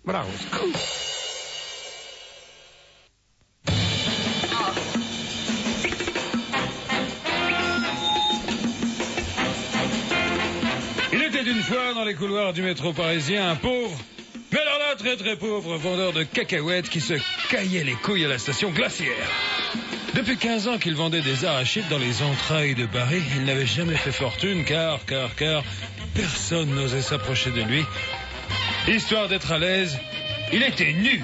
Bravo. Il était une fois dans les couloirs du métro parisien un pauvre, mais alors là très très pauvre vendeur de cacahuètes qui se caillait les couilles à la station glaciaire. Depuis 15 ans qu'il vendait des arachides dans les entrailles de Paris, il n'avait jamais fait fortune car personne n'osait s'approcher de lui. Histoire d'être à l'aise, il était nu.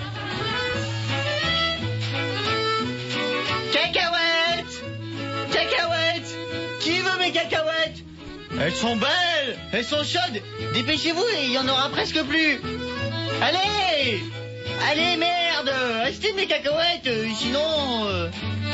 Cacahuètes! Cacahuètes! Qui veut mes cacahuètes? Elles sont belles! Elles sont chaudes! Dépêchez-vous, il y en aura presque plus! Allez! Allez, merde! Achetez mes cacahuètes! Sinon...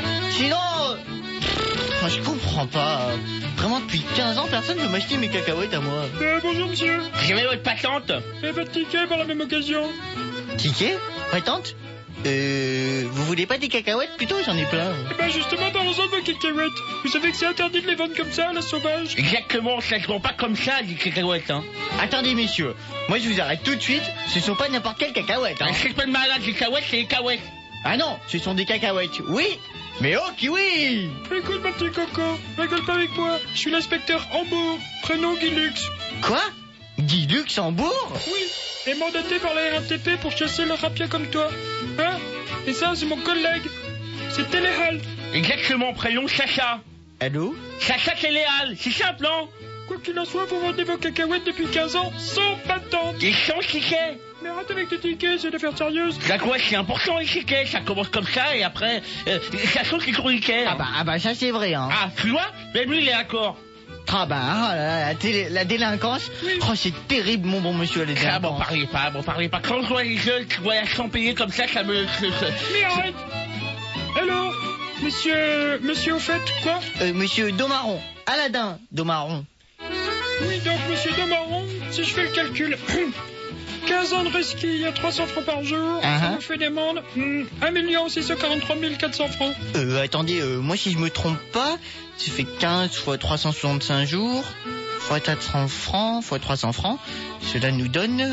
Moi, je comprends pas. Vraiment, depuis 15 ans, personne ne veut m'acheter mes cacahuètes à moi. Bonjour monsieur. J'avais votre patente. Et votre ticket par la même occasion. Ticket? Patente? Vous voulez pas des cacahuètes? Plutôt, j'en ai plein. Eh ben justement, parlons-en de vos cacahuètes. Vous savez que c'est interdit de les vendre comme ça, à la sauvage. Exactement, ça se vend pas comme ça, des cacahuètes, hein. Attendez, messieurs. Moi, je vous arrête tout de suite. Ce sont pas n'importe quelles cacahuètes, hein. C'est pas de malade, les cacahuètes, c'est les cacahuètes. Ah non, ce sont des cacahuètes, oui. Mais oh, kiwi! Écoute, mon petit coco, rigole pas avec moi. Je suis l'inspecteur Hambourg, prénom Guy Lux. Quoi? Guy Luxembourg? Oui, et mandaté par la RATP pour chasser le rapia comme toi. Hein? Et ça, c'est mon collègue. C'est Téléhal. Exactement, prénom Sacha. Allô? Sacha Téléhal, c'est simple, hein? Quoi qu'il en soit, vous vendez vos cacahuètes depuis 15 ans sans patente. Et sans ticket. Mais arrête avec tes tickets, c'est une affaire sérieuse. D'accord, c'est important les tickets, ça commence comme ça et après, ça saute les chroniqueurs. Ah bah ça c'est vrai, hein. Ah, tu vois? Même lui il est d'accord. Ah bah, la délinquance, oui. Oh c'est terrible mon bon monsieur, la délinquance. Ah bon parlez pas. Quand je vois les jeunes qui voyagent sans payer comme ça me... Mais arrête. Alors, monsieur au fait, quoi? Monsieur Domaron, Aladin Domaron. Oui, donc, monsieur Domaron, si je fais le calcul, 15 ans de resquille à 300 francs par jour, ça vous fait des amendes, 1 643 400 francs. Attendez, moi si je me trompe pas, ça fait 15 fois 365 jours, fois 400 francs, fois 300 francs, cela nous donne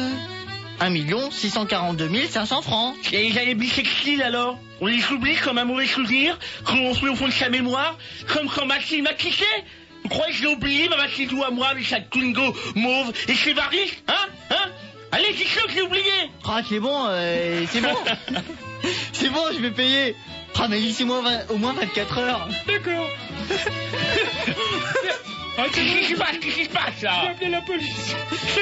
1 642 500 francs. Et les années bissextiles alors? On les oublie comme un mauvais souvenir, qu'on se met au fond de sa mémoire, comme quand Maxime m'a quitté? Vous croyez que je l'ai oublié, ma Maxidou à moi, avec sa Twingo mauve et ses varices, hein? Allez, dites-le que j'ai oublié. Ah, c'est bon, c'est bon. C'est bon, je vais payer. Ah, mais laissez-moi au moins 24 heures. D'accord. Qu'est-ce qui se passe, là? Je vais appeler la police.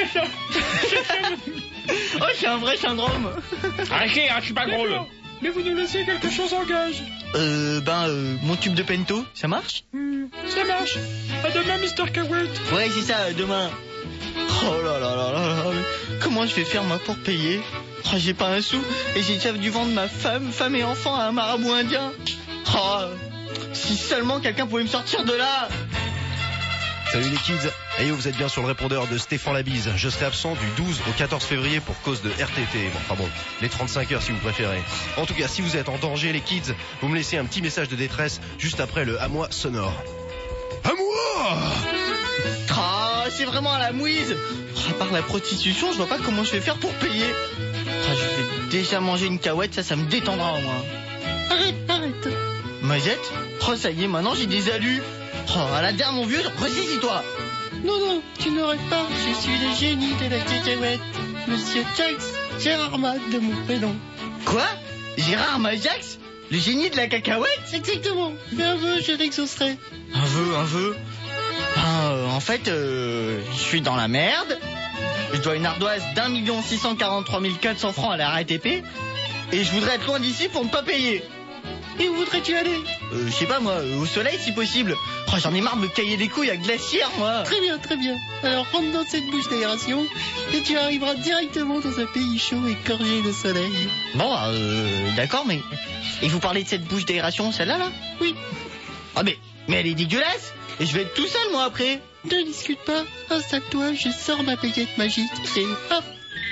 Oh, c'est un vrai syndrome. Arrêtez, hein, je suis pas drôle. Mais vous nous laissez quelque chose en gage. Mon tube de Pento, ça marche? Ça marche. À demain, Mr. Cowett. Ouais, c'est ça, demain. Oh là là là là là. Comment je vais faire, moi, pour payer? Oh, j'ai pas un sou. Et j'ai déjà dû vendre ma femme et enfant à un marabout indien. Oh, si seulement quelqu'un pouvait me sortir de là. Salut les kids. Hey, vous êtes bien sur le répondeur de Stéphane Labise. Je serai absent du 12 au 14 février pour cause de RTT. Bon, les 35 heures si vous préférez. En tout cas, si vous êtes en danger les kids, vous me laissez un petit message de détresse juste après le à moi sonore. À moi! Ah, c'est vraiment à la mouise. À part la prostitution, je vois pas comment je vais faire pour payer. Ah, je vais déjà manger une cahuète, ça me détendra au moins. Arrête. Mazette? Oh, ça y est, maintenant j'ai des alus. Oh, à la dernière, mon vieux, ressaisis-toi. Non, tu n'arrêtes pas, je suis le génie de la cacahuète. Monsieur Jax, Gérard Mac de mon prénom. Quoi? Gérard Majax? Le génie de la cacahuète? Exactement. Fais un vœu, je l'exaucerai. Un vœu? En fait, je suis dans la merde. Je dois une ardoise d'1 643 400 francs à la RATP. Et je voudrais être loin d'ici pour ne pas payer. Et où voudrais-tu aller? Je sais pas moi, au soleil si possible. Oh, j'en ai marre de me cailler les couilles à glacière, moi. Très bien. Alors rentre dans cette bouche d'aération et tu arriveras directement dans un pays chaud et gorgé de soleil. Bon, d'accord, mais... Et vous parlez de cette bouche d'aération, celle-là, là? Oui. Ah mais elle est dégueulasse. Et je vais être tout seul, moi, après. Ne discute pas. Installe-toi, je sors ma baguette magique et hop.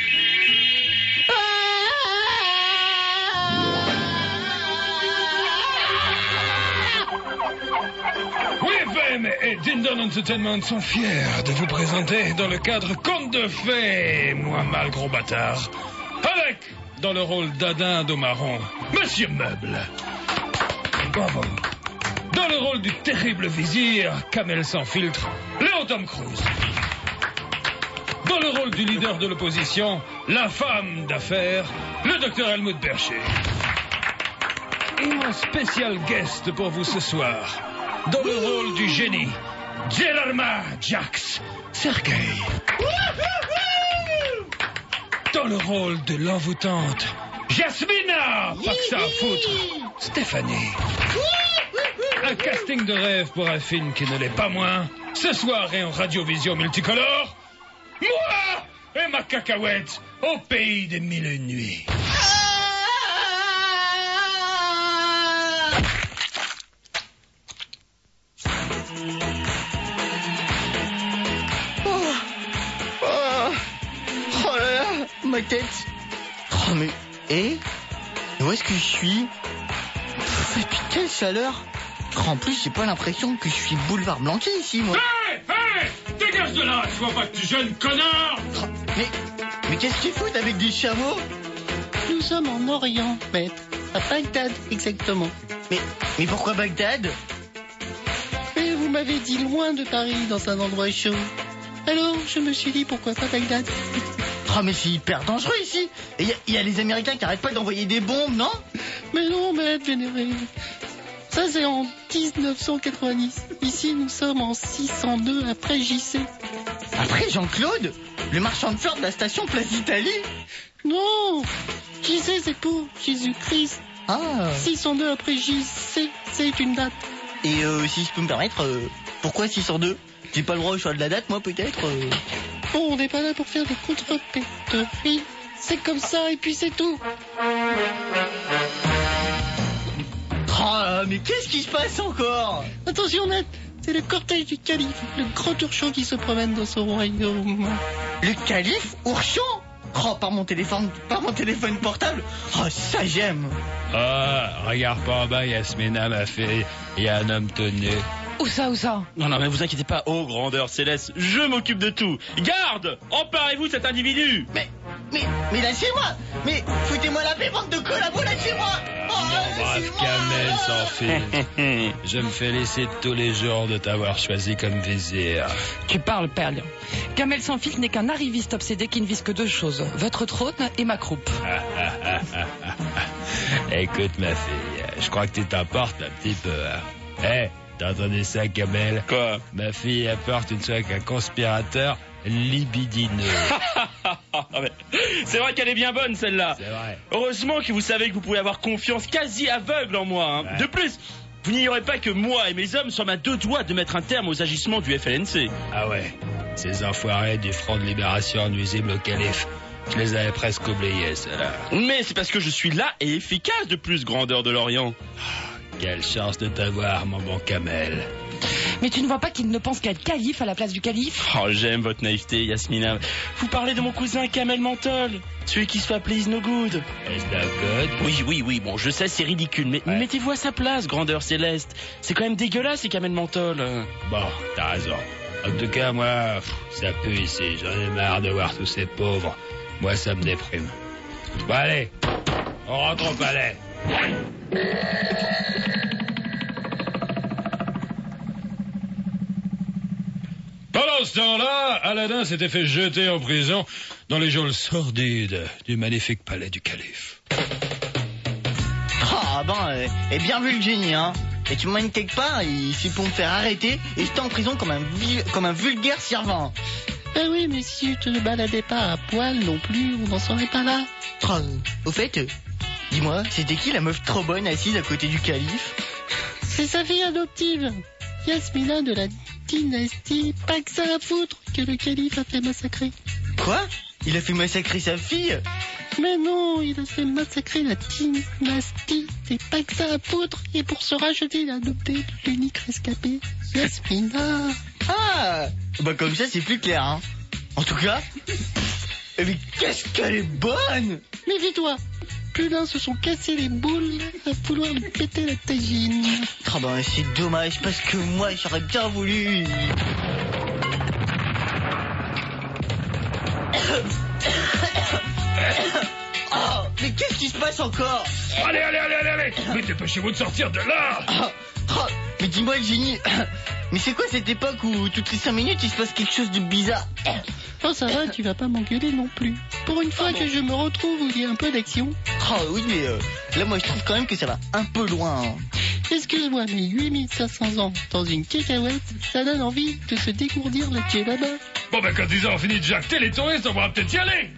WFM et Dindon Entertainment sont fiers de vous présenter dans le cadre Conte de Fées, moi mal gros bâtard, Avec, dans le rôle d'Adin d'Omaron, Monsieur Meuble. Bravo. Dans le rôle du terrible vizir, Kamel sans filtre, Léon Tom Cruise. Dans le rôle du leader de l'opposition, l'infâme d'affaires, le docteur Helmut Bercher. Et un spécial guest pour vous ce soir, dans le rôle du génie, Djelarma Jax Sergei. Dans le rôle de l'envoûtante, Jasmina, pas que ça à foutre, Stéphanie. Un casting de rêve pour un film qui ne l'est pas moins, ce soir et en radiovision multicolore, moi et ma cacahuète au pays des mille et une nuits. Oh là là, ma tête. Oh mais, où est-ce que je suis? Depuis quelle chaleur. En plus, j'ai pas l'impression que je suis boulevard Blanquet ici, moi. Hey, dégage de là, je vois pas que tu jeune connard. Mais qu'est-ce qu'ils foutent avec des chameaux? Nous sommes en Orient, maître. À Bagdad, exactement. Mais pourquoi Bagdad? Et vous m'avez dit loin de Paris, dans un endroit chaud. Alors, je me suis dit, pourquoi pas Bagdad? Oh mais c'est hyper dangereux ici. Et il y a les Américains qui arrêtent pas d'envoyer des bombes, non? Mais non, maître vénéré. Ça, c'est en 1990. Ici, nous sommes en 602 après JC. Après Jean-Claude? Le marchand de fleurs de la station Place d'Italie? Non, JC, c'est pour Jésus-Christ. Ah. 602 après JC, c'est une date. Et si je peux me permettre, pourquoi 602? J'ai pas le droit au choix de la date, moi, peut-être Bon, on n'est pas là pour faire des contrepéteries. C'est comme ça, et puis c'est tout. Oh, mais qu'est-ce qui se passe encore? Attention, net, c'est le cortège du calife, le grand Urchan qui se promène dans son royaume. Le calife Urchan? Oh, par mon téléphone portable? Oh, ça j'aime. Ah, regarde pas en bas, Yasmina, ma fille, il y a un homme tenu. Où ça? Non, mais vous inquiétez pas, oh grandeur céleste, je m'occupe de tout. Garde, emparez-vous de cet individu. Mais lâchez-moi. Mais foutez-moi la paix, bande de collabos, lâchez-moi. Brave Kamel sans fil. Je me félicite tous les jours de t'avoir choisi comme vizir. Tu parles, Perle. Kamel sans filtre n'est qu'un arriviste obsédé qui ne vise que deux choses, votre trône et ma croupe. Écoute ma fille, je crois que tu t'emportes un petit peu. T'as entendu ça, Kamel? Quoi? Ma fille apporte une soirée qu'un conspirateur libidineux. C'est vrai qu'elle est bien bonne celle-là. C'est vrai. Heureusement que vous savez que vous pouvez avoir confiance quasi aveugle en moi. Ouais. De plus, vous n'ignorez pas que moi et mes hommes sommes à deux doigts de mettre un terme aux agissements du FLNC. Ah ouais, ces enfoirés du Front de Libération nuisible au calife. Je les avais presque oubliés, ceux-là. Mais c'est parce que je suis là et efficace de plus, grandeur de l'Orient. Quelle chance de t'avoir, mon bon Kamel. Mais tu ne vois pas qu'il ne pense qu'à être calife à la place du calife? Oh, j'aime votre naïveté, Yasmina. Vous parlez de mon cousin Kamel Mentol, celui qui se fait appeler Is No Good. Est-ce un code? Oui, bon, je sais, c'est ridicule, mais Ouais. mettez-vous à sa place, grandeur céleste. C'est quand même dégueulasse, ces Kamel Mentol. Bon, t'as raison. En tout cas, moi, ça pue ici. J'en ai marre de voir tous ces pauvres. Moi, ça me déprime. Bon, allez, on rentre au palais. Pendant ce temps-là, Aladdin s'était fait jeter en prison dans les geôles sordides du magnifique palais du calife. Ah et bien vu le génie, hein. Et tu m'emmènes quelque part, c'est pour me faire arrêter et jeter en prison comme un vulgaire servant. Ah oui, mais si tu ne baladais pas à poil non plus, on n'en serait pas là. Au fait, dis-moi, c'était qui la meuf trop bonne assise à côté du calife? C'est sa fille adoptive, Yasmina de la dynastie. Pas que ça à foutre que le calife a fait massacrer. Quoi? Il a fait massacrer sa fille? Mais non, il a fait massacrer la dynastie. C'est pas que ça à foutre. Et pour se racheter, il a adopté l'unique rescapé, Yasmina. Ah, comme ça c'est plus clair, hein. En tout cas, mais qu'est-ce qu'elle est bonne! Méfie-toi, plus d'un se sont cassés les boules à vouloir lui péter la tagine. C'est dommage parce que moi j'aurais bien voulu. mais qu'est-ce qui se passe encore? Allez. Mais dépêchez-vous de sortir de là. Mais dis-moi, le génie, mais c'est quoi cette époque où toutes les 5 minutes il se passe quelque chose de bizarre? Oh, ça va, tu vas pas m'engueuler non plus. Pour une fois que je me retrouve où il y a un peu d'action. Oui, mais là, moi, je trouve quand même que ça va un peu loin. Hein. Excuse-moi, mais 8500 ans dans une cacahuète, ça donne envie de se dégourdir le pied là-bas. Bon, ben, quand ils auront fini de jacter les touristes, on pourra peut-être y aller.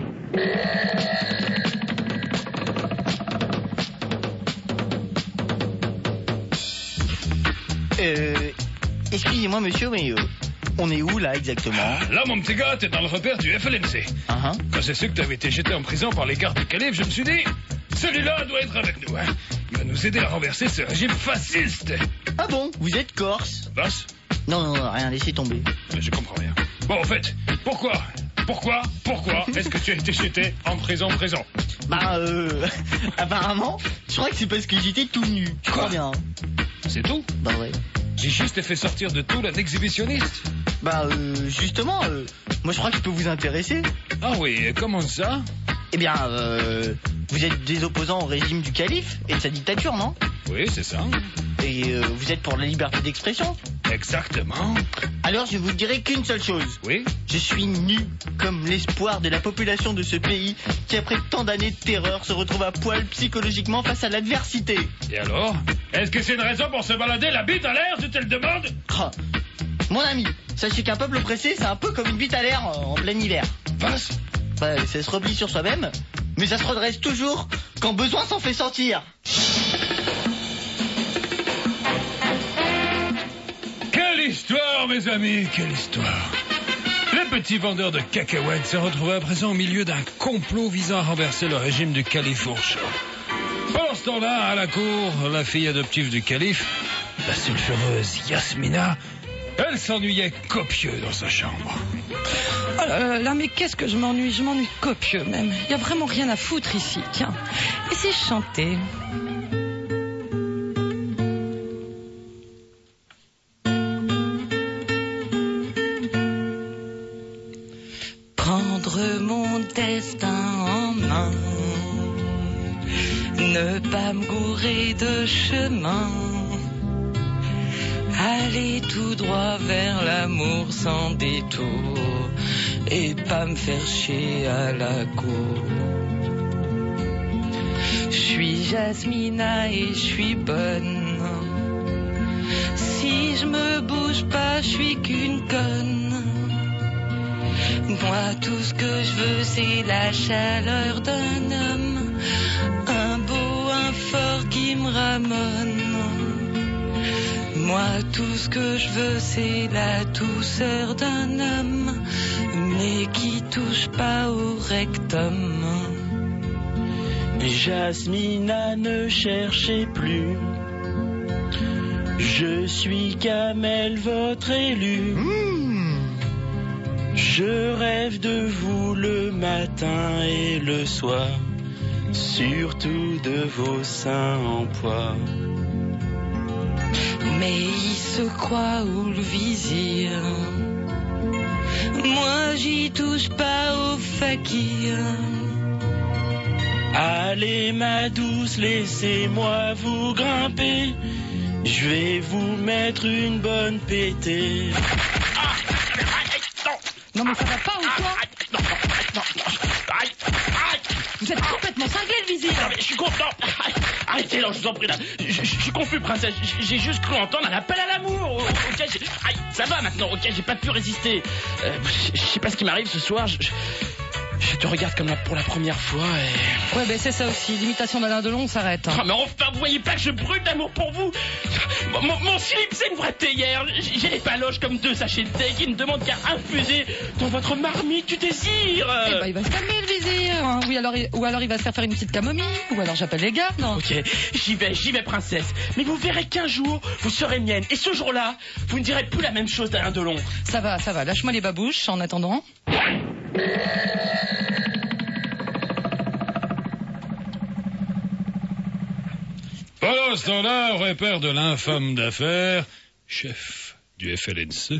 Excusez-moi, monsieur, mais on est où, là, exactement? Là, mon petit gars, t'es dans le repère du FLNC. Quand j'ai su que t'avais été jeté en prison par les gardes du calife, je me suis dit, celui-là doit être avec nous, hein. Il va nous aider à renverser ce régime fasciste. Ah bon? Vous êtes corse? Corse? Non, rien, laissez tomber. Mais je comprends rien. Bon, en fait, pourquoi est-ce que tu as été jeté en prison? Apparemment, je crois que c'est parce que j'étais tout nu. Je crois bien. C'est tout? Bah ouais. J'ai juste fait sortir de tout un exhibitionniste. Justement, moi je crois que je peux vous intéresser. Ah oui, comment ça? Eh bien, vous êtes des opposants au régime du calife et de sa dictature, non? Oui, c'est ça. Et vous êtes pour la liberté d'expression? Exactement. Alors je vous dirai qu'une seule chose. Oui? Je suis nu comme l'espoir de la population de ce pays qui, après tant d'années de terreur, se retrouve à poil psychologiquement face à l'adversité. Et alors? Est-ce que c'est une raison pour se balader la bite à l'air, je te le demande? Mon ami, sachez qu'un peuple oppressé, c'est un peu comme une bite à l'air en plein hiver. Passe. Ça se replie sur soi-même, mais ça se redresse toujours quand besoin s'en fait sentir. Quelle histoire, mes amis, quelle histoire. Le petit vendeur de cacahuètes s'est retrouvé à présent au milieu d'un complot visant à renverser le régime du calife Fourchon. Pendant ce temps-là, à la cour, la fille adoptive du calife, la sulfureuse Yasmina, elle s'ennuyait copieux dans sa chambre. Oh là, mais qu'est-ce que je m'ennuie copieux même. Il y a vraiment rien à foutre ici, tiens. Et si je chantais? Prendre mon destin en main, ne pas me gourer de chemin, aller tout droit vers l'amour sans détour et pas me faire chier à la cour. Je suis Jasmina et je suis bonne. Si je me bouge pas, je suis qu'une conne. Moi, tout ce que je veux, c'est la chaleur d'un homme, un beau, un fort qui me ramène. Moi, tout ce que je veux, c'est la douceur d'un homme, mais qui touche pas au rectum. Jasmina, ne cherchez plus. Je suis Kamel, votre élu. Je rêve de vous le matin et le soir, surtout de vos seins en poids. Mais il se croit où le vizir. Moi j'y touche pas au fakir. Allez ma douce, laissez-moi vous grimper. Je vais vous mettre une bonne pétée. Non mais ça va pas ou quoi? Vous êtes complètement cinglé le vizir. Non mais je suis content. Arrêtez là, je vous en prie là. Je suis confus, princesse. J'ai juste cru entendre un appel à l'amour. Ok, aïe, ça va maintenant. Ok, j'ai pas pu résister. Je sais pas ce qui m'arrive ce soir. Je te regarde comme pour la première fois et... Ouais, ben c'est ça aussi. L'imitation d'Alain Delon, on s'arrête. Hein. Oh, mais enfin, vous voyez pas que je brûle d'amour pour vous. Mon slip, c'est une vraie théière. J'ai les paloches comme 2 sachets de thé qui ne demandent qu'à infuser dans votre marmite du désir. Eh ben, il va se calmer le vizir. Hein. Oui, ou alors il va se faire une petite camomille. Ou alors j'appelle les gardes. Non. Ok, j'y vais, princesse. Mais vous verrez qu'un jour, vous serez mienne. Et ce jour-là, vous ne direz plus la même chose d'Alain Delon. Ça va. Lâche-moi les babouches en attendant. Pendant ce temps-là, au repère de l'infâme d'affaires, chef du FLNC.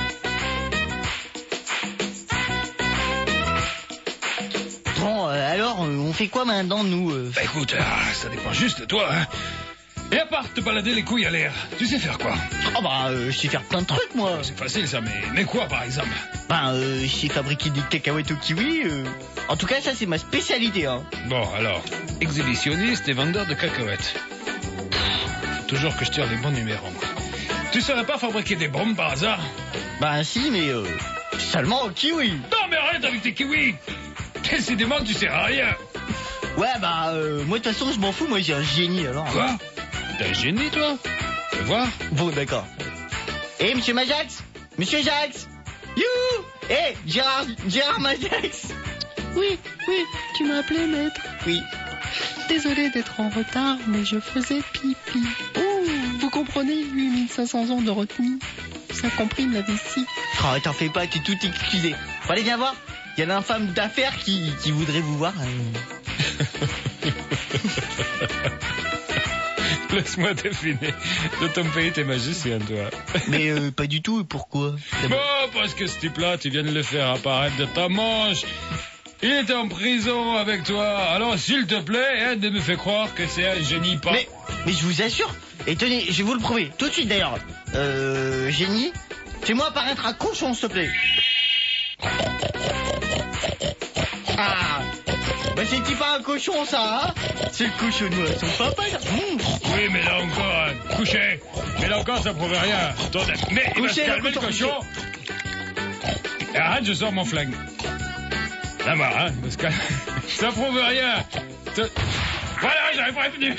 Bon, alors alors, on fait quoi maintenant, nous Bah écoute, ça dépend juste de toi, hein. Et à part te balader les couilles à l'air, tu sais faire quoi? Oh bah, je sais faire plein de trucs, moi. C'est facile ça, mais quoi par exemple? Ben, je sais fabriquer des cacahuètes au kiwi. En tout cas, ça, c'est ma spécialité, hein. Bon, alors, exhibitionniste et vendeur de cacahuètes. Faut toujours que je tire les bons numéros. Tu saurais pas fabriquer des bombes par hasard? Ben si, mais seulement au kiwi. Non mais arrête avec tes kiwis. Décidément tu sers à rien. Ouais, bah, moi, de toute façon, je m'en fous, moi, j'ai un génie, alors. Quoi? T'es un génie, toi? Fais voir. Bon, d'accord. Eh, monsieur Majax? Monsieur Jax? Youhou! Eh, Gérard Majax? Oui, tu m'as appelé, maître. Oui. Désolé d'être en retard, mais je faisais pipi. Oh, vous comprenez, 8500 ans de retenue. Ça comprime la vessie. Oh, t'en fais pas, t'es tout excusé. Bon, allez, viens voir. Il y a l'infâme d'affaires qui voudrait vous voir. Laisse-moi deviner. De ton pays, t'es magicien, toi. Mais pas du tout, pourquoi? Bon, parce que ce type-là, tu viens de le faire apparaître de ta manche. Il était en prison avec toi. Alors, s'il te plaît, aide de me faire croire que c'est un génie pas... Mais je vous assure. Et tenez, je vais vous le prouver. Tout de suite, d'ailleurs. Génie, fais-moi apparaître un cochon, s'il te plaît. Ah, bah c'est pas un cochon, ça, hein? C'est le cochonnois, son papa, là. Oui, mais là encore, couché. Mais là encore, ça prouve rien. Attendez, mais il va se calmer, le cochon. Et arrête, je sors mon flingue. Là, hein, il va se calmer. Ça prouve rien. Voilà, j'avais prévenu.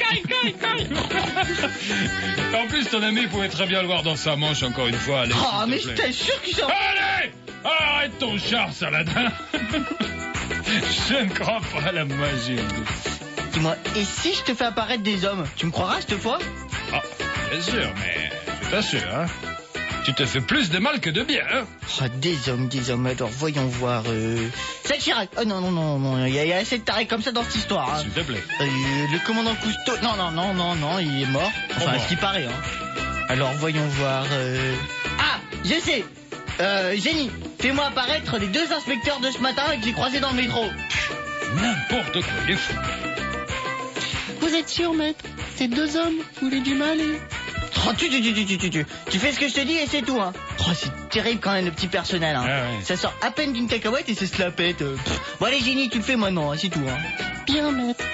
En plus, ton ami pouvait très bien le voir dans sa manche, encore une fois. Allez, ah, mais je t'assure qu'ils sont... Allez! Arrête ton char, Saladin. Je ne crois pas à la magie. Dis-moi, et si je te fais apparaître des hommes, tu me croiras cette fois? Ah, bien sûr, mais je t'assure, hein. Tu te fais plus de mal que de bien, hein. Oh, des hommes, alors voyons voir. C'est Chirac. Oh non, il y a assez de tarés comme ça dans cette histoire, hein. S'il te plaît. Le commandant Cousteau. Non, il est mort. Enfin, ce qui paraît, hein. Alors voyons voir. Ah, je sais. Génie, fais-moi apparaître les deux inspecteurs de ce matin que j'ai croisés dans le métro. N'importe quoi, il est fou. Vous êtes sûr, maître? Ces deux hommes, vous voulez du mal et... Oh, tu fais ce que je te dis et c'est tout, hein. Oh, c'est terrible quand même, le petit personnel, hein. Ah ouais. Ça sort à peine d'une cacahuète et ça se la pète. Bon, allez, Génie, tu le fais maintenant, hein, c'est tout, hein. Bien, maître.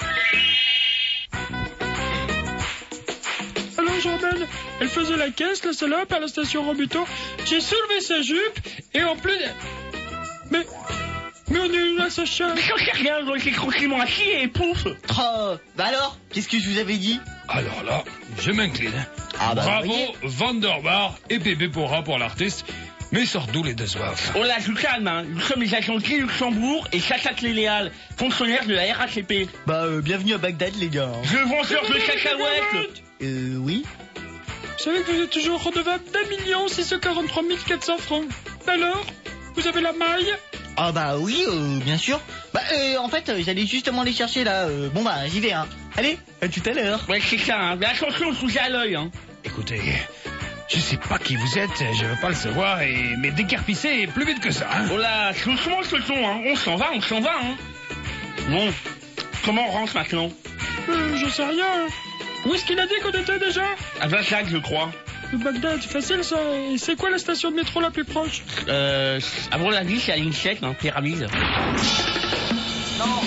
Alors, Jordan, elle faisait la caisse, la salope, à la station Rambuteau. J'ai soulevé sa jupe et en plus... Mais on est une à Sacha. Mais quand c'est rien, j'ai croqué mon assis et pouf. Oh, bah alors, qu'est-ce que je vous avais dit? Alors là, je m'incline. Ah bah, bravo, voyez. Vanderbar et bébé pour l'artiste. Mais sort d'où les deux zouaves? Oh là, je calme, hein. Nous sommes les agents de Luxembourg et Chacha Léal, fonctionnaires de la RATP. Bah, bienvenue à Bagdad, les gars. Je vendeur de cacahuètes. Oui. Vous savez que vous êtes toujours redevable d'1 643 400 francs. Alors, vous avez la maille? Ah bah oui, bien sûr. Bah, en fait, j'allais justement les chercher, là. Bon bah, j'y vais, hein. Allez, à tout à l'heure. Ouais, c'est ça, hein. Mais attention, je vous ai à l'œil, hein. Écoutez, je sais pas qui vous êtes, je veux pas le savoir, mais décarpissez plus vite que ça, hein. Oh là, doucement ce ton, hein. On s'en va, hein. Bon, comment on rentre maintenant? Je sais rien. Où est-ce qu'il a dit qu'on était déjà? À Bagdad, je crois. Le Bagdad, c'est facile ça. Et c'est quoi la station de métro la plus proche? À mon avis, c'est à ligne 7, hein, Pyramide. Non.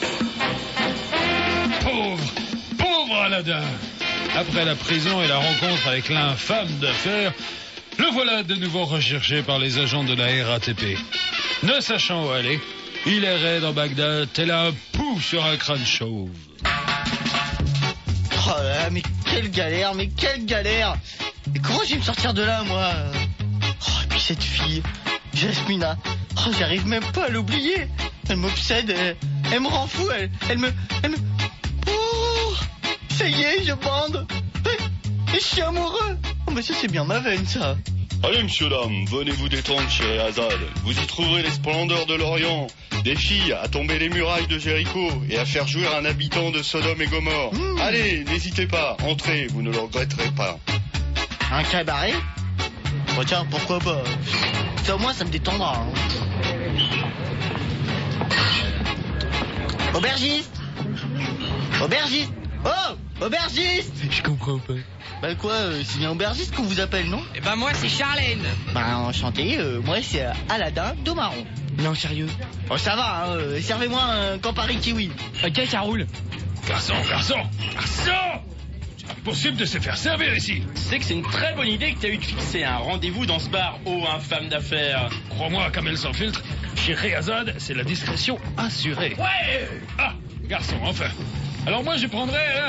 Pauvre Aladdin. Après la prison et la rencontre avec l'infâme d'affaires, le voilà de nouveau recherché par les agents de la RATP. Ne sachant où aller, il errait dans Bagdad tel un pou sur un crâne chauve. Oh là là, mais quelle galère. Et comment je vais me sortir de là, moi? Oh, et puis cette fille, Jasmina. Oh, j'arrive même pas à l'oublier. Elle m'obsède, elle me rend fou, elle me... Oh, ça y est, je bande. Et je suis amoureux. Oh, mais ça, c'est bien ma veine, ça. Allez, monsieur, dame, venez vous détendre chez Azad. Vous y trouverez les splendeurs de l'Orient. Des filles à tomber les murailles de Jéricho et à faire jouir un habitant de Sodome et Gomorre. Allez, n'hésitez pas, entrez, vous ne le regretterez pas. Un cabaret? Bon, tiens, pourquoi pas? Ça, au moins, ça me détendra, hein. Aubergiste. Aubergiste. Oh, aubergiste. Je comprends pas. Bah quoi, c'est bien aubergiste qu'on vous appelle, non? Eh ben moi c'est Charlène. Bah enchanté, moi c'est Aladin d'Omaron. Non sérieux. Oh ça va, hein, servez-moi un Campari Kiwi. Ok ça roule. Garçon. C'est impossible de se faire servir ici. Tu sais que c'est une très bonne idée que t'as eu de fixer un rendez-vous dans ce bar, femme d'affaires. Crois-moi, Kamel sans filtre, chez Réazad, c'est la discrétion assurée. Ouais. Ah, garçon, enfin. Alors moi, je prendrais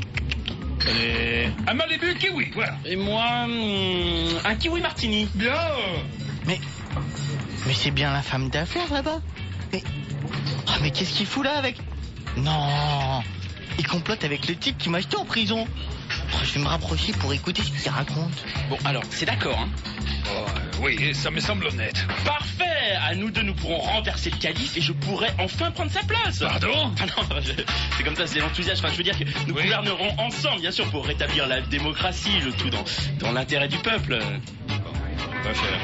un Malibu Kiwi, voilà. Et moi, un kiwi martini. Bien. Mais c'est bien la femme d'affaires là-bas. Mais qu'est-ce qu'il fout là avec... Non, il complote avec le type qui m'a jeté en prison. Je vais me rapprocher pour écouter ce qu'il raconte. Bon alors, c'est d'accord, hein. Oui, ça me semble honnête. Parfait. À nous deux, nous pourrons renverser le calife et je pourrai enfin prendre sa place. Pardon? Ah non, c'est comme ça, c'est l'enthousiasme. Enfin, je veux dire que nous gouvernerons ensemble, bien sûr, pour rétablir la démocratie, le tout dans l'intérêt du peuple. On va faire.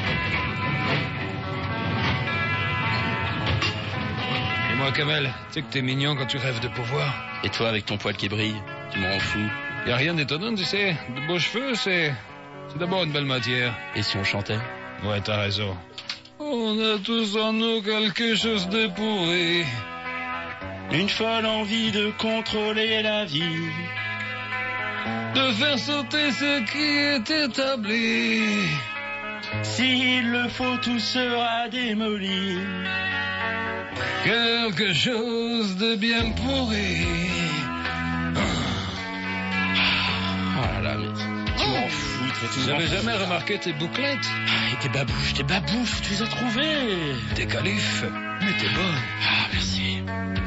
Et moi, Kamel, tu sais que t'es mignon quand tu rêves de pouvoir. Et toi, avec ton poil qui brille, tu me rends fou. Y a rien d'étonnant, tu sais. De beaux cheveux, c'est d'abord une belle matière. Et si on chantait? Ouais, t'as raison. On a tous en nous quelque chose de pourri. Une folle envie de contrôler la vie. De faire sauter ce qui est établi. S'il le faut, tout sera démoli. Quelque chose de bien pourri. Oh là là, mais tu m'en fous, toi, tu m'en J'avais fous. jamais remarqué tes bouclettes. Et tes babouches, tu les as trouvées. Tes califs, mais t'es bonne. Ah, merci.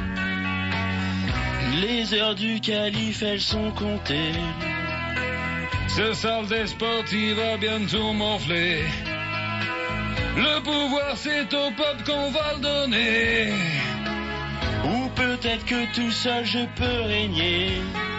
Les heures du calife, elles sont comptées. Ce sale despote, il va bientôt m'enfler. Le pouvoir, c'est au peuple qu'on va le donner. Ou peut-être que tout seul je peux régner.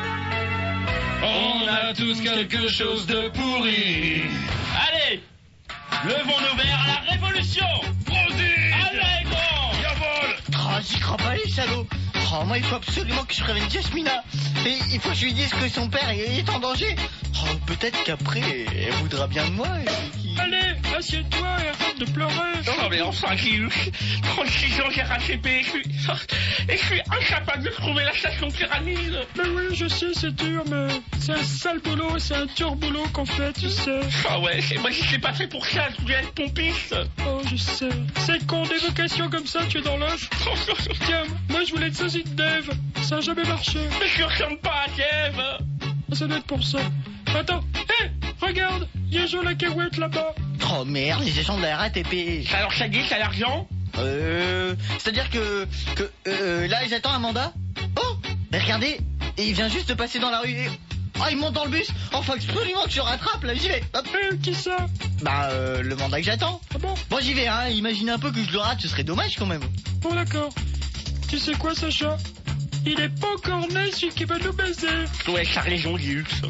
On a tous quelque chose de pourri. Allez, levons nos verres à la révolution. Allez, bon. Oh, j'y crois pas les salauds. Oh, moi il faut absolument que je prévienne Jasmina. Et il faut que je lui dise que son père est en danger. Oh, peut-être qu'après elle voudra bien de moi. Allez, assieds-toi et arrête de pleurer. Non mais enfin, j'ai eu 36 ans, j'ai rattrapé et je suis incapable de trouver la station pyramide. Mais oui, je sais, c'est dur, mais c'est un sale boulot, c'est un dur boulot qu'on fait, tu sais. Ah ouais, moi je suis pas fait pour ça, je voulais être pompiste. Oh, je sais. C'est con, des vocations comme ça, tu es dans l'œuf. Tiens, moi je voulais être sosie de Dave. Ça a jamais marché. Mais je ressemble pas à Kev. Ça doit être pour ça. Attends, hé, regarde, il y a Jean la cacahuète là-bas. Oh merde, les agents de la RATP. Alors ça dit, t'as l'argent? C'est-à-dire que là j'attends un mandat. Oh, mais regardez, il vient juste de passer dans la rue. Oh, il monte dans le bus. Enfin, absolument que je rattrape, là, j'y vais. Hop. Qui ça? Bah, le mandat que j'attends. Ah bon? Bon, j'y vais, hein. Imaginez un peu que je le rate, ce serait dommage quand même. Bon, d'accord. Tu sais quoi, Sacha? Il est pas encore né, celui qui va nous baiser. Ouais, Charles luxe.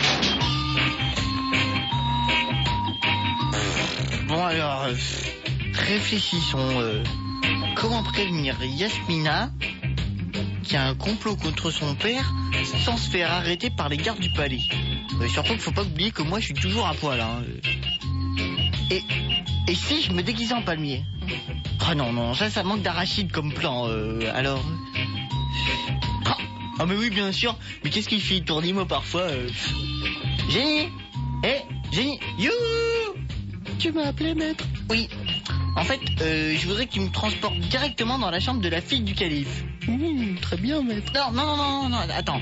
Bon, alors, réfléchissons. Comment prévenir Yasmina qui a un complot contre son père sans se faire arrêter par les gardes du palais? Surtout qu'il faut pas oublier que moi je suis toujours à poil. Hein. Et si je me déguisais en palmier? Oh non, ça manque d'arachide comme plan. Alors... Ah mais oui, bien sûr. Mais qu'est-ce qu'il fait? Tournez-moi parfois. Génie! Génie! Youhou! Tu m'as appelé, maître? Oui. En fait, je voudrais que tu me transportes directement dans la chambre de la fille du calife. Très bien, maître. Non, attends.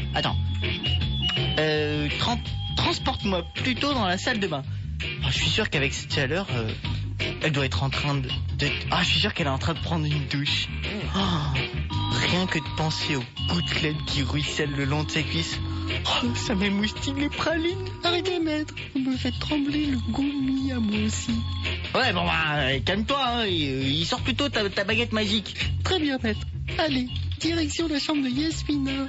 Transporte-moi plutôt dans la salle de bain. Oh, je suis sûr qu'avec cette chaleur, elle doit être en train de... Ah, je suis sûr qu'elle est en train de prendre une douche. Oh, rien que de penser aux gouttelettes qui ruissellent le long de ses cuisses. Oh, ça m'émoustille les pralines. Arrêtez, maître. Vous me faites trembler le goumi à moi aussi. Ouais, bon, bah, calme-toi, hein. Il sort plutôt ta baguette magique. Très bien, maître. Allez, direction la chambre de Yasmina.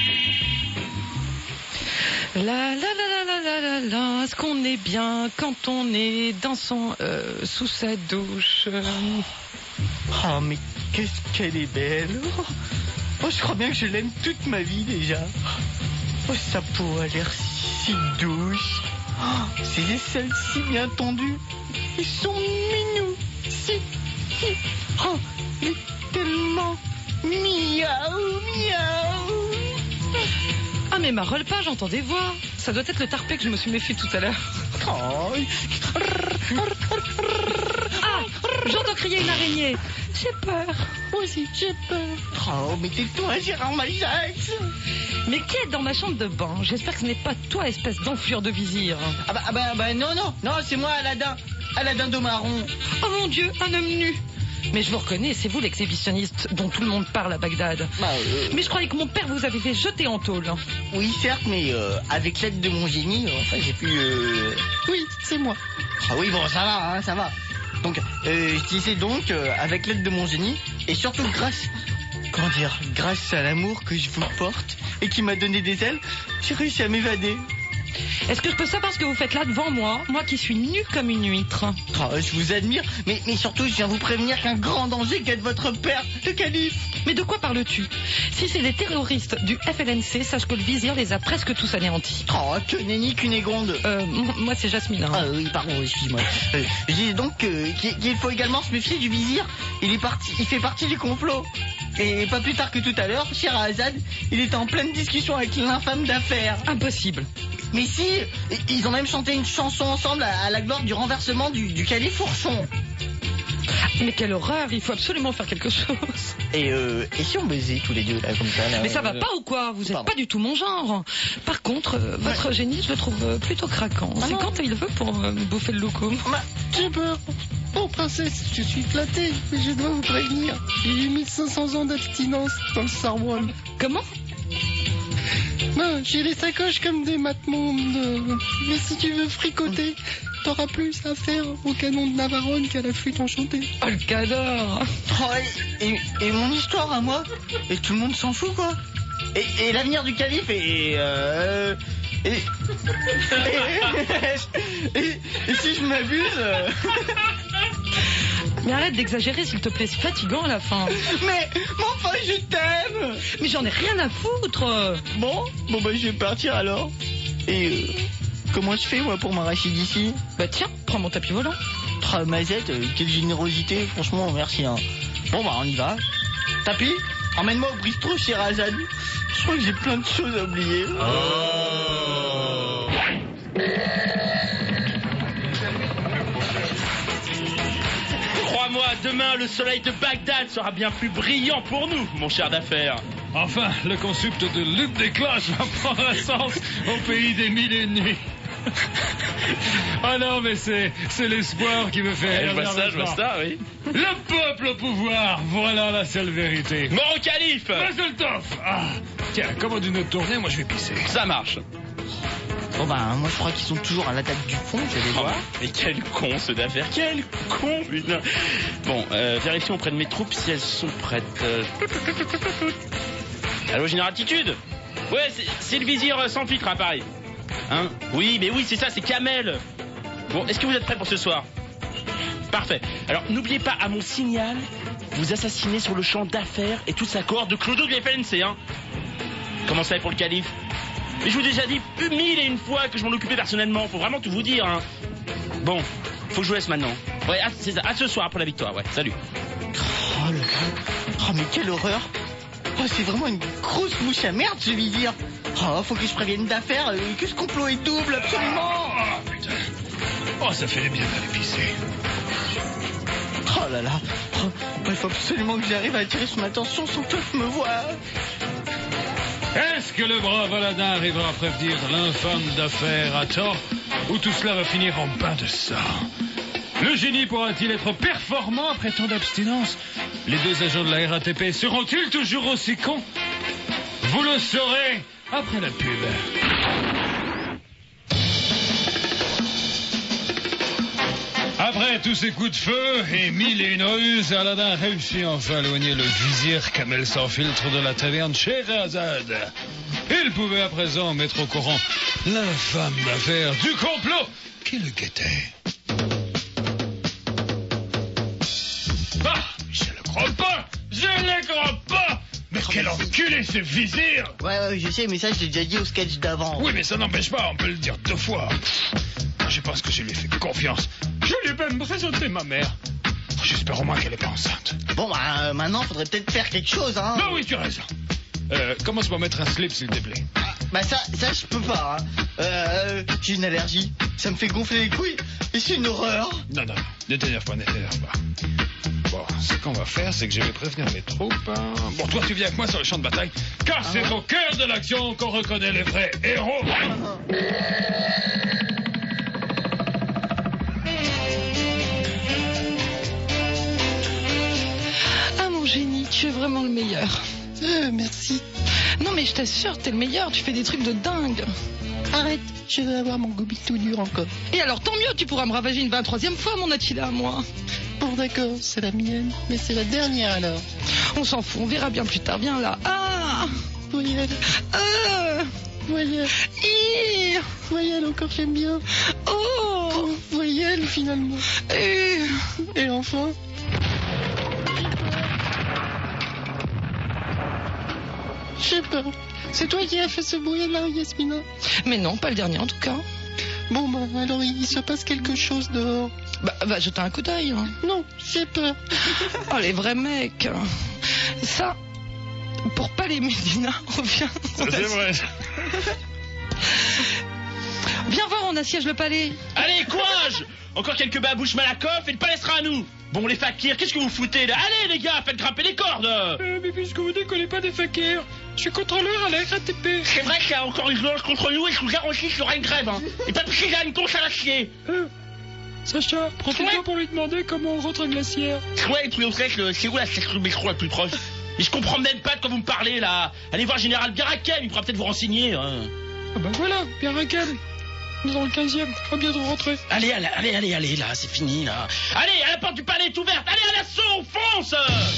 Est-ce qu'on est bien quand on est dans son... sous sa douche Oh, mais qu'est-ce qu'elle est belle. Oh, je crois bien que je l'aime toute ma vie déjà. Oh, sa peau a l'air si douce. Oh, ses aisselles si bien tendues. Et son minou si... Oh, il est tellement... Miaou, miaou. Ah, mais Marole pas, j'entends des voix. Ça doit être le tarpé que je me suis méfié tout à l'heure. Oh. Ah, j'entends crier une araignée. J'ai peur. Moi aussi, j'ai peur. Oh, mais tais-toi, Gérard Maljax. Mais qui est dans ma chambre de bain? J'espère que ce n'est pas toi, espèce d'enflure de vizir. Ah bah, non, c'est moi, Aladin de Marron. Oh mon Dieu, un homme nu. Mais je vous reconnais, c'est vous l'exhibitionniste dont tout le monde parle à Bagdad. Mais je croyais que mon père vous avait fait jeter en tôle. Oui, certes, mais avec l'aide de mon génie, enfin, j'ai pu... Oui, c'est moi. Ah oui, bon, ça va, hein, ça va. Donc, je disais donc, avec l'aide de mon génie, et surtout grâce à l'amour que je vous porte, et qui m'a donné des ailes, j'ai réussi à m'évader. Est-ce que je peux savoir ce que vous faites là devant moi qui suis nue comme une huître? Oh, je vous admire, mais surtout je viens vous prévenir qu'un grand danger guette votre père, le calife. Mais de quoi parles-tu? Si c'est des terroristes du FLNC, sache que le vizir les a presque tous anéantis. Oh, que nenni, Cunégonde. Moi c'est Jasmine. Ah oui, pardon, excuse-moi. Je disais donc qu'il faut également se méfier du vizir. Il fait partie du complot. Et pas plus tard que tout à l'heure, Scheherazade, il était en pleine discussion avec l'infâme d'affaires. Impossible. Mais si, ils ont même chanté une chanson ensemble à la gloire du renversement du calife Fourchon. Mais quelle horreur, il faut absolument faire quelque chose. Et si on baisait tous les deux là comme ça là, Mais ça va pas ou quoi? Vous êtes pas du tout mon genre. Par contre, votre génie, je le trouve plutôt craquant. C'est quand il veut pour me bouffer le loukoum? J'ai peur. Oh, princesse, je suis flatté, mais je dois vous prévenir. J'ai eu 1500 ans d'abstinence dans le Sarwon. Comment? J'ai les sacoches comme des matemondes. Mais si tu veux fricoter, t'auras plus à faire au canon de Navarone qu'à la flûte enchantée. Oh, le cador. Oh, et mon histoire à moi? Et tout le monde s'en fout, quoi. Et l'avenir du calife et si je m'abuse... Mais arrête d'exagérer, s'il te plaît, c'est fatigant à la fin. Mais enfin, je t'aime. Mais j'en ai rien à foutre. Bon, bah je vais partir alors. Et comment je fais, moi, pour m'arracher d'ici? Bah tiens, prends mon tapis volant. Mazette, quelle générosité, franchement, merci. Hein. Bon, bah on y va. Tapis, emmène-moi au bistrot Scheherazade. Je crois que j'ai plein de choses à oublier. Crois-moi, demain, le soleil de Bagdad sera bien plus brillant pour nous, mon cher d'affaires. Enfin, le concept de lutte des cloches va prendre un sens au pays des mille et une nuits. Ah non, mais c'est l'espoir qui me fait... Je vois ça, oui. Le peuple au pouvoir, voilà la seule vérité. Mort au calife. Mazeltov. Tiens, commande une autre tournée, moi je vais pisser. Ça marche. Bon bah moi je crois qu'ils sont toujours à l'attaque du fond, je vais voir. Mais quel con ceux d'affaires, quel con putain. Bon, vérifions auprès de mes troupes si elles sont prêtes. Allô, Général Attitude? Ouais, c'est le vizir sans filtre à Paris. Hein? Oui, mais oui, c'est ça, c'est Kamel. Bon, est-ce que vous êtes prêts pour ce soir? Parfait. Alors, n'oubliez pas, à mon signal, vous assassinez sur le champ d'affaires et toute sa cohorte de clodos de l'FNC, hein? Comment ça est pour le calife? Mais je vous ai déjà dit 1001 fois que je m'en occupais personnellement, faut vraiment tout vous dire, hein. Bon, faut que je vous laisse maintenant. Ouais, c'est ça, à ce soir pour la victoire, ouais, salut. Oh là là, oh mais quelle horreur. Oh, c'est vraiment une grosse mouche à merde, ce vizir. Oh, faut que je prévienne d'affaires, que ce complot est double, absolument. Oh, putain. Oh, ça fait bien d'aller pisser. Oh là là. Oh, il faut absolument que j'arrive à attirer son attention sans que tous me voient. Est-ce que le brave Aladin arrivera à prévenir l'infâme d'affaires à temps, ou tout cela va finir en bain de sang? Le génie pourra-t-il être performant après tant d'abstinence? Les deux agents de la RATP seront-ils toujours aussi cons? Vous le saurez après la pub. Après tous ces coups de feu et 1001 ruses, Aladin réussit enfin à éloigner le vizir Kamel sans filtre de la taverne Scheherazade. Il pouvait à présent mettre au courant l'infâme d'affaires du complot qui le guettait. Ah, je le crois pas! Je ne le crois pas! Mais quel enculé ce vizir! Ouais, je sais, mais ça, je l'ai déjà dit au sketch d'avant. Oui, mais ça n'empêche pas, on peut le dire 2 fois. Je pense que je lui ai fait confiance. Je lui ai même présenté ma mère. J'espère au moins qu'elle est pas enceinte. Bon, bah, maintenant, faudrait peut-être faire quelque chose, hein. Non, oui, tu as raison. Commence par mettre un slip, s'il te plaît. Bah, ça, je peux pas, hein. J'ai une allergie. Ça me fait gonfler les couilles. Et c'est une horreur. Non, ne t'énerve pas. Bon, ce qu'on va faire, c'est que je vais prévenir mes troupes. Hein. Bon, toi, tu viens avec moi sur le champ de bataille, car c'est au cœur de l'action qu'on reconnaît les vrais héros. Ah, mon génie, tu es vraiment le meilleur. Merci. Non, mais je t'assure, t'es le meilleur, tu fais des trucs de dingue. Arrête, je veux avoir mon gobi tout dur encore. Et alors, tant mieux, tu pourras me ravager une 23e fois, mon Attila, moi. Bon, d'accord, c'est la mienne, mais c'est la dernière alors. On s'en fout, on verra bien plus tard. Viens là. Ah, Voyelle. Voyelle. Voyelle, encore j'aime bien. Oh, Voyelle, finalement. Et enfin... J'ai peur. C'est toi qui as fait ce bruit-là, Yasmina? mais non, pas le dernier en tout cas. Bon, bah, alors il se passe quelque chose dehors. Bah, va jeter un coup d'œil. Hein. Non, j'ai peur. Oh, les vrais mecs. Ça, pour pas les Médina, on vient. Ça, c'est vrai. Viens voir, on assiège le palais. Allez, courage! Encore quelques babouches Malakoff et le palais sera à nous. Bon, les fakirs, qu'est-ce que vous foutez là? Allez, les gars, faites grimper les cordes. Mais puisque vous décollez pas des fakirs, je suis contrôleur à la RATP. C'est vrai qu'il y a encore une loge contre nous et je vous garantis qu'il y aura une grève. Hein. Et pas parce qu'il y a une conche à l'acier. Sacha, profite-toi pour lui demander comment on rentre à Glacière. Ouais, et puis au fait, c'est où la station de métro la plus proche? Et je comprends même pas de quoi vous me parlez là. Allez voir Général Birakem, il pourra peut-être vous renseigner. Hein. Ah bah voilà, Birakem. On est dans le 15e, on va bientôt rentrer. Allez, là, c'est fini là. Allez, à la porte du palais est ouverte. Allez, à l'assaut, on fonce.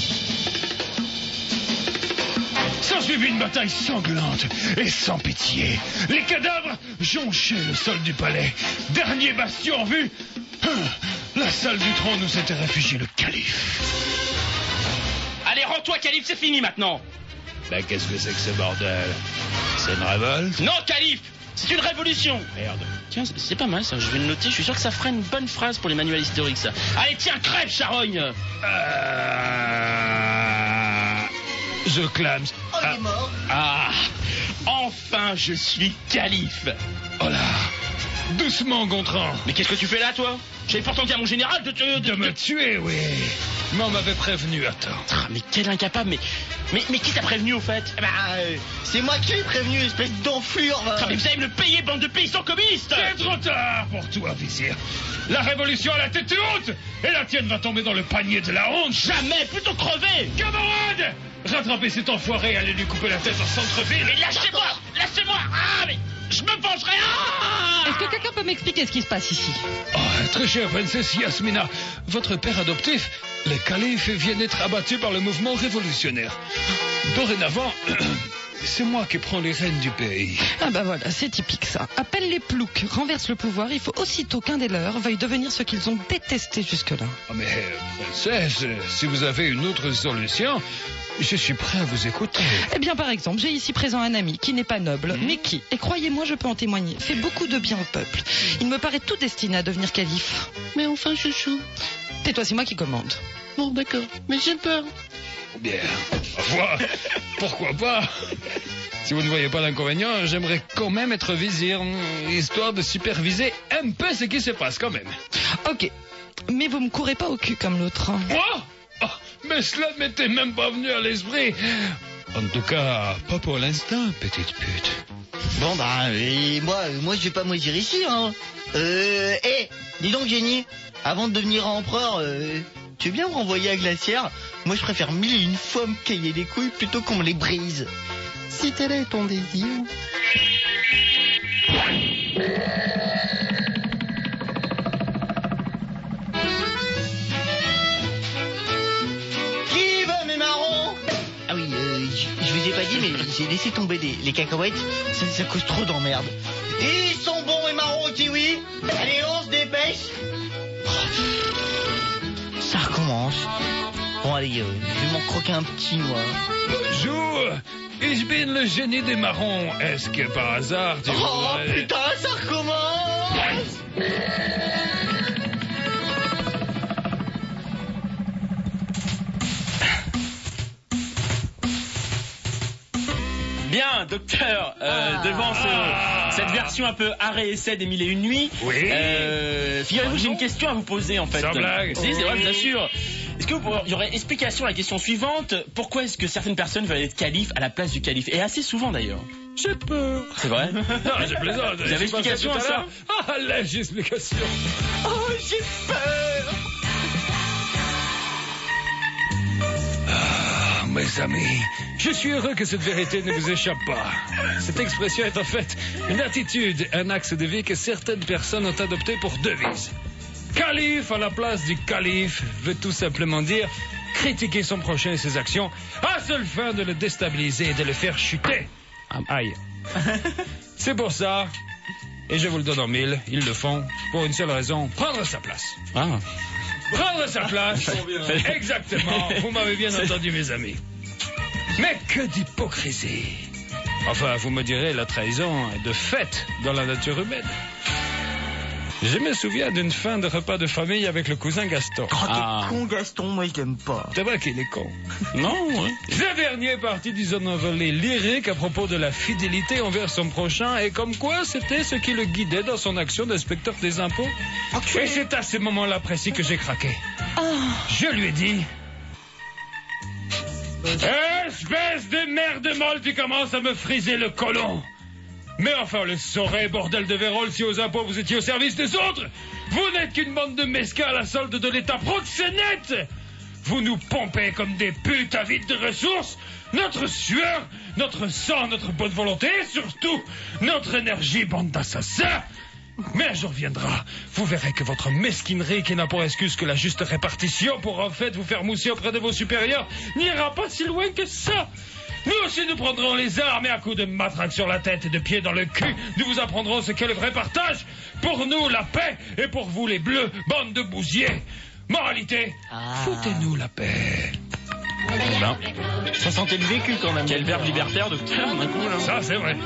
S'ensuivit une bataille sanglante et sans pitié. Les cadavres jonchaient le sol du palais. Dernier bastion en vue. La salle du trône où s'était réfugié le calife. Allez, rends-toi, calife, c'est fini maintenant. Ben, qu'est-ce que c'est que ce bordel? C'est une révolte? Non, calife, c'est une révolution. Merde. Tiens, c'est pas mal ça, je vais le noter. Je suis sûr que ça fera une bonne phrase pour les manuels historiques, ça. Allez, tiens, crève, charogne. Je clame. Oh, il est mort. Enfin, je suis calife. Oh là. Doucement, Gontran. Mais qu'est-ce que tu fais là, toi? J'avais pourtant dit à mon général de me tuer, oui. Mais on m'avait prévenu à temps. Ah, mais quel incapable, mais qui t'a prévenu au fait? C'est moi qui l'ai prévenu, espèce d'enflure. Mais vous allez me le payer, bande de paysans communistes. C'est trop tard pour toi, vizir. La révolution a la tête haute et la tienne va tomber dans le panier de la honte. Jamais, plutôt crever. Camarade, rattrapez cet enfoiré et allez lui couper la tête en centre-ville. Mais lâchez-moi. Mais je me vengerai. Est-ce que quelqu'un peut m'expliquer ce qui se passe ici? Oh, très chère princesse Yasmina, votre père adoptif, le calife, vient d'être abattu par le mouvement révolutionnaire. Dorénavant, c'est moi qui prends les rênes du pays. Ah bah voilà, c'est typique ça. Appelle les ploucs, renverse le pouvoir, il faut aussitôt qu'un des leurs veuille devenir ce qu'ils ont détesté jusque-là. Oh mais, princesse, si vous avez une autre solution, je suis prêt à vous écouter. Eh bien, par exemple, j'ai ici présent un ami qui n'est pas noble, mais qui, et croyez-moi, je peux en témoigner, fait beaucoup de bien au peuple. Il me paraît tout destiné à devenir calife. Mais enfin, chouchou. Tais-toi, c'est moi qui commande. Bon, d'accord, mais j'ai peur. Bien, pourquoi pas? Si vous ne voyez pas l'inconvénient, j'aimerais quand même être vizir, histoire de superviser un peu ce qui se passe quand même. Ok, mais vous me courez pas au cul comme l'autre. Moi? Oh, mais cela ne m'était même pas venu à l'esprit. En tout cas, pas pour l'instant, petite pute. Bon bah, et moi je vais pas moisir ici, hein. Dis donc, Jenny, avant de devenir empereur, tu veux bien me renvoyer à Glacière? Moi je préfère 1001 fois me cailler les couilles plutôt qu'on me les brise. Si tel est ton désir. Qui veut mes marrons? Ah oui, je vous ai pas dit, mais j'ai laissé tomber les cacahuètes, ça cause trop d'emmerde. Ils sont bons mes marrons au kiwi. Allez, on se dépêche. Ça recommence. Bon allez, je vais m'en croquer un petit, moi. Bonjour, Ich bin le génie des marrons. Est-ce que par hasard tu voudrais... putain, ça recommence. Bien, docteur, devant cette version un peu arrêt-essai des 1001 nuits, Oui. figurez-vous que j'ai une question à vous poser en fait. Sans blague. Si, c'est vrai, bien sûr. Est-ce qu'il y aurait explication à la question suivante? Pourquoi est-ce que certaines personnes veulent être calife à la place du calife? Et assez souvent d'ailleurs. J'ai peur. C'est vrai? Non, je plaisante. Vous avez explication à ça? Ah, là, j'ai explication. Oh, j'ai peur. Ah, mes amis, je suis heureux que cette vérité ne vous échappe pas. Cette expression est en fait une attitude, un axe de vie que certaines personnes ont adopté pour devise. Calife à la place du calife veut tout simplement dire critiquer son prochain et ses actions à seule fin de le déstabiliser et de le faire chuter. Aïe. C'est pour ça, et je vous le donne en mille, ils le font pour une seule raison, prendre sa place. Ah. Prendre sa place. Exactement, vous m'avez bien entendu mes amis. Mais que d'hypocrisie. Enfin, vous me direz, la trahison est de fait dans la nature humaine. Je me souviens d'une fin de repas de famille avec le cousin Gaston. Oh, t'es con, Gaston, moi je t'aime pas. C'est vrai qu'il est con. Non, ouais. Ce dernier parti d'une envolée lyrique à propos de la fidélité envers son prochain et comme quoi c'était ce qui le guidait dans son action d'inspecteur des impôts. Et c'est à ce moment-là précis que j'ai craqué. Je lui ai dit... Espèce de merde molle, tu commences à me friser le colon. Mais enfin, on le saurait, bordel de Vérole, si aux impôts vous étiez au service des autres. Vous n'êtes qu'une bande de mesquins à la solde de l'État proxénète. Vous nous pompez comme des putes avides de ressources, notre sueur, notre sang, notre bonne volonté, et surtout notre énergie, bande d'assassins. Mais un jour viendra, vous verrez que votre mesquinerie, qui n'a pour excuse que la juste répartition pour en fait vous faire mousser auprès de vos supérieurs, n'ira pas si loin que ça. Nous aussi nous prendrons les armes et à coups de matraque sur la tête et de pied dans le cul, nous vous apprendrons ce qu'est le vrai partage. Pour nous, la paix, et pour vous, les bleus, bande de bousiers. Moralité, foutez-nous la paix. Ben, Ça sentait le vécu quand même. quel verbe libertaire, docteur, d'un coup, là. Ça, c'est vrai.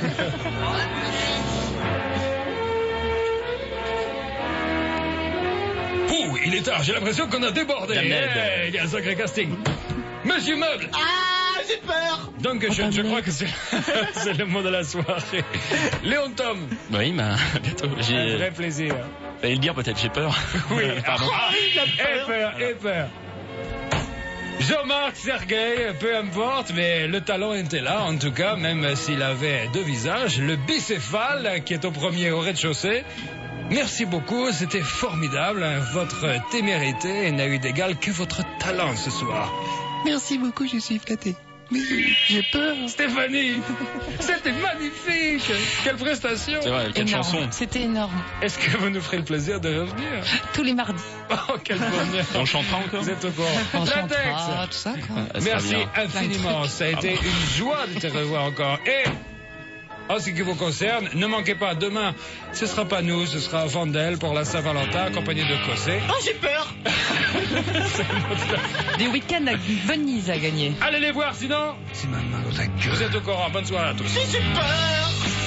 Ouh, il est tard, j'ai l'impression qu'on a débordé. Damned. Il y a un sacré casting. Monsieur Meuble. Ah, j'ai peur. Donc, je crois que c'est c'est le mot de la soirée. Léon Tom, Oui, ben, bientôt. un J'ai... vrai plaisir. Fallait le dire peut-être, j'ai peur. Oui, Pardon. et peur. Jean-Marc Sergueï, peu importe, mais le talent était là, en tout cas, même s'il avait deux visages. Le bicéphale, qui est au premier au rez-de-chaussée. Merci beaucoup, c'était formidable. Votre témérité n'a eu d'égal que votre talent ce soir. Merci beaucoup, je suis flatté. Mais j'ai peur. Stéphanie, c'était magnifique. Quelle prestation. C'est vrai, quelle Énorme. chanson. C'était énorme. Est-ce que vous nous ferez le plaisir de revenir? Tous les mardis. Oh, quel bonheur. On chantera encore. Vous êtes au courant. On Latex. chantera, tout ça, quoi. Ça sera Merci bien. infiniment. Ça a été une joie de te revoir encore. Et en ce qui vous concerne, ne manquez pas, demain, ce sera pas nous, ce sera Vandel pour la Saint-Valentin, accompagné de Cossé. Oh, j'ai peur. Des week-ends à Venise à gagner. Allez les voir, sinon, c'est ma main dans ta gueule. Vous êtes au courant. Bonne soirée à tous. J'ai peur.